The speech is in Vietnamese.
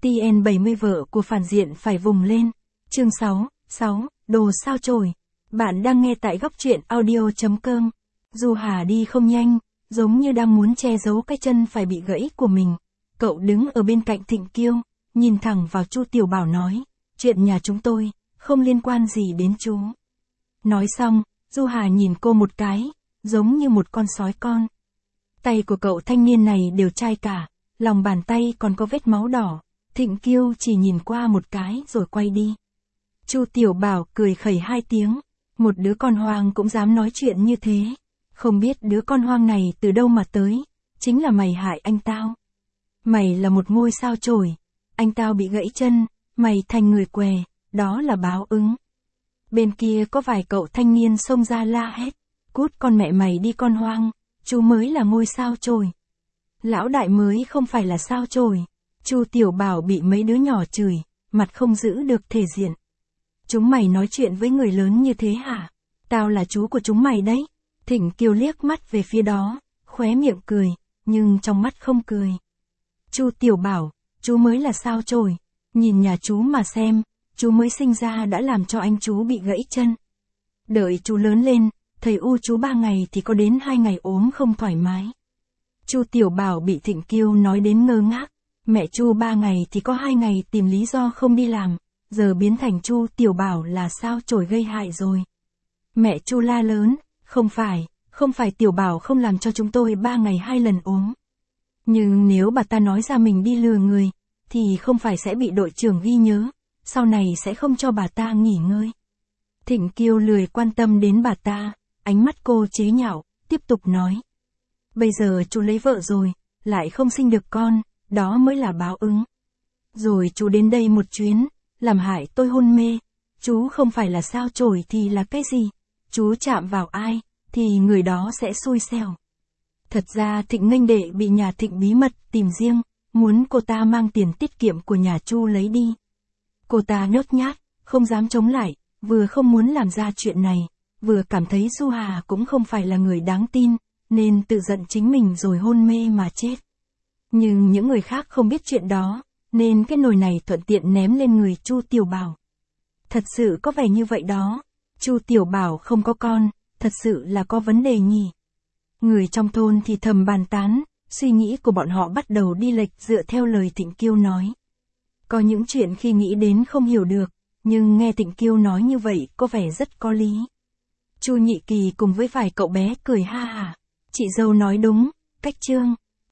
TN70 vợ của phản diện phải vùng lên. Chương 6, đồ sao chổi. Bạn đang nghe tại góc truyện audio.com. Du Hà đi không nhanh, giống như đang muốn che giấu cái chân phải bị gãy của mình. Cậu đứng ở bên cạnh Thịnh Kiêu, nhìn thẳng vào Chu Tiểu Bảo nói, chuyện nhà chúng tôi, không liên quan gì đến chú. Nói xong, Du Hà nhìn cô một cái, giống như một con sói con. Tay của cậu thanh niên này đều chai cả, lòng bàn tay còn có vết máu đỏ. Thịnh Kiêu chỉ nhìn qua một cái rồi quay đi. Chu Tiểu Bảo cười khẩy hai tiếng, một đứa con hoang cũng dám nói chuyện như thế. Không biết đứa con hoang này từ đâu mà tới, chính là mày hại anh tao. Mày là một ngôi sao chổi, anh tao bị gãy chân, mày thành người què, đó là báo ứng. Bên kia có vài cậu thanh niên xông ra la hét, cút con mẹ mày đi con hoang, chú mới là ngôi sao chổi. Lão đại mới không phải là sao chổi. Chu Tiểu Bảo bị mấy đứa nhỏ chửi, mặt không giữ được thể diện. Chúng mày nói chuyện với người lớn như thế hả? Tao là chú của chúng mày đấy. Thịnh Kiêu liếc mắt về phía đó, khóe miệng cười, nhưng trong mắt không cười. Chu Tiểu Bảo, chú mới là sao chổi. Nhìn nhà chú mà xem, chú mới sinh ra đã làm cho anh chú bị gãy chân. Đợi chú lớn lên, thầy u chú 3 ngày thì có đến 2 ngày ốm không thoải mái. Chu Tiểu Bảo bị Thịnh Kiêu nói đến ngơ ngác. Mẹ Chu 3 ngày thì có 2 ngày tìm lý do không đi làm, giờ biến thành Chu Tiểu Bảo là sao chổi gây hại rồi. Mẹ Chu la lớn, không phải Tiểu Bảo không làm cho chúng tôi 3 ngày 2 lần ốm. Nhưng nếu bà ta nói ra mình đi lừa người, thì không phải sẽ bị đội trưởng ghi nhớ, sau này sẽ không cho bà ta nghỉ ngơi. Thịnh Kiêu lười quan tâm đến bà ta, ánh mắt cô chế nhạo, tiếp tục nói. Bây giờ chú lấy vợ rồi, lại không sinh được con, đó mới là báo ứng. Rồi chú đến đây một chuyến, làm hại tôi hôn mê. Chú không phải là sao chổi thì là cái gì? Chú chạm vào ai, thì người đó sẽ xui xẻo. Thật ra Thịnh Nghênh Đệ bị nhà Thịnh bí mật tìm riêng, muốn cô ta mang tiền tiết kiệm của nhà Chu lấy đi. Cô ta nhút nhát, không dám chống lại, vừa không muốn làm ra chuyện này, vừa cảm thấy Du Hà cũng không phải là người đáng tin, nên tự giận chính mình rồi hôn mê mà chết. Nhưng những người khác không biết chuyện đó, nên cái nồi này thuận tiện ném lên người Chu Tiểu Bảo. Thật sự có vẻ như vậy đó, Chu Tiểu Bảo không có con, thật sự là có vấn đề nhỉ. Người trong thôn thì thầm bàn tán, suy nghĩ của bọn họ bắt đầu đi lệch dựa theo lời Thịnh Kiêu nói. Có những chuyện khi nghĩ đến không hiểu được, nhưng nghe Thịnh Kiêu nói như vậy có vẻ rất có lý. Chu Nhị Kỳ cùng với vài cậu bé cười ha hả. Chị dâu nói đúng, cách chương.